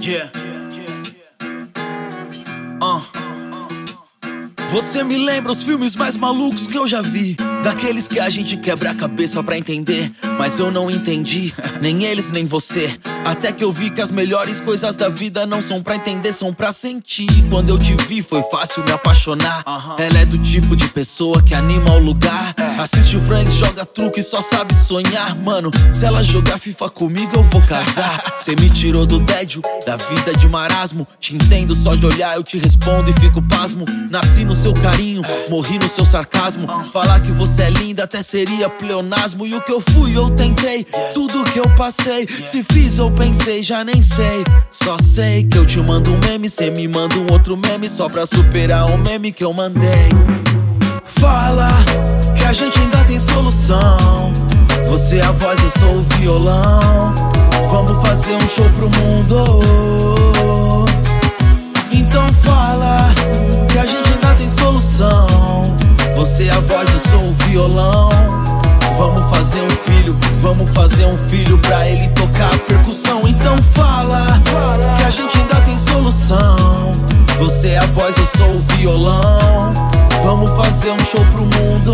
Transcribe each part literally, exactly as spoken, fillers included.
Yeah. Uh. Você me lembra os filmes mais malucos que eu já vi, daqueles que a gente quebra a cabeça pra entender, mas eu não entendi, nem eles nem você. Até que eu vi que as melhores coisas da vida não são pra entender, são pra sentir. Quando eu te vi foi fácil me apaixonar. uh-huh. Ela é do tipo de pessoa que anima o lugar. é. Assiste o Frank, joga truque e só sabe sonhar. Mano, se ela jogar FIFA comigo eu vou casar. Cê me tirou do tédio, da vida de marasmo. Te entendo só de olhar, eu te respondo e fico pasmo. Nasci no seu carinho, morri no seu sarcasmo. Falar que você é linda até seria pleonasmo. E o que eu fui eu tentei, tudo que eu passei. Se fiz eu pensei, já nem sei. Só sei que eu te mando um meme, cê me manda um outro meme, só pra superar o meme que eu mandei. Fala que a gente ainda tem solução. Você é a voz, eu sou o violão. Vamos fazer um show pro mundo. Então fala que a gente ainda tem solução. Você é a voz, eu sou o violão. Vamos fazer um filho, vamos fazer um filho pra ele tocar a percussão. Então fala que a gente ainda tem solução. Você é a voz, eu sou o violão. Vamos fazer um show pro mundo.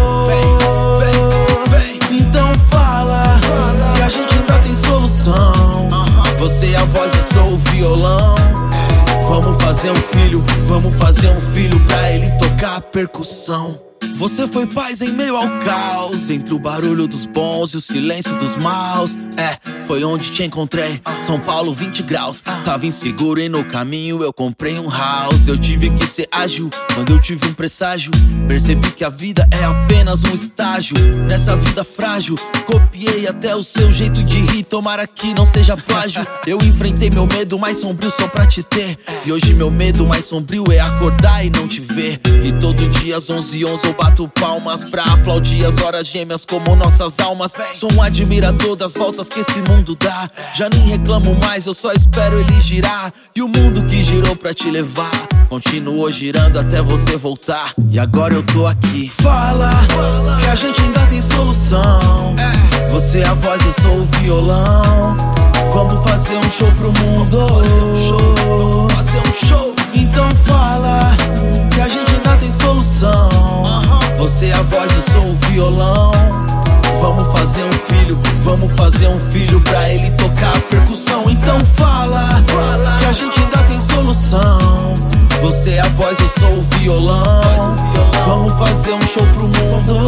Então fala que a gente ainda tem solução. Você é a voz, eu sou o violão. Vamos fazer um filho, vamos fazer um filho pra ele tocar a percussão. Você foi paz em meio ao caos, entre o barulho dos bons e o silêncio dos maus. É, foi onde te encontrei, São Paulo vinte graus. Tava inseguro e no caminho eu comprei um house. Eu tive que ser ágil quando eu tive um presságio. Percebi que a vida é apenas um estágio nessa vida frágil. Copiei até o seu jeito de rir, tomara que não seja plágio. Eu enfrentei meu medo mais sombrio só pra te ter. E hoje meu medo mais sombrio é acordar e não te ver. E todo dia às onze e onze eu bato palmas pra aplaudir as horas gêmeas como nossas almas. Sou um admirador das voltas que esse mundo dá. Já nem reclamo mais, eu só espero ele girar. E o mundo que girou pra te levar continuou girando até você voltar. E agora eu tô aqui. Fala que a gente ainda tem solução. Você é a voz, eu sou o violão. Vamos fazer um show pro mundo. Vamos fazer um show. Então fala que a gente ainda tem solução. Você é a voz, eu sou o violão. Vamos fazer um filho, vamos fazer um filho pra ele tocar a percussão. Então fala que a gente ainda tem solução. Você é a voz, eu sou o violão. Vamos fazer um show pro mundo.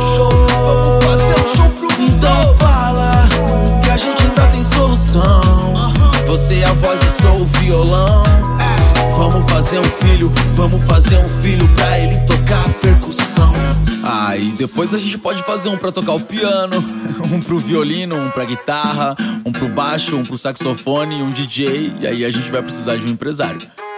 Então fala que a gente ainda tem solução. Você é a voz, eu sou o violão. Vamos fazer um filho, vamos fazer um filho pra ele tocar a percussão. Ah, e depois a gente pode fazer um pra tocar o piano, um pro violino, um pra guitarra, um pro baixo, um pro saxofone, um D J. E aí a gente vai precisar de um empresário.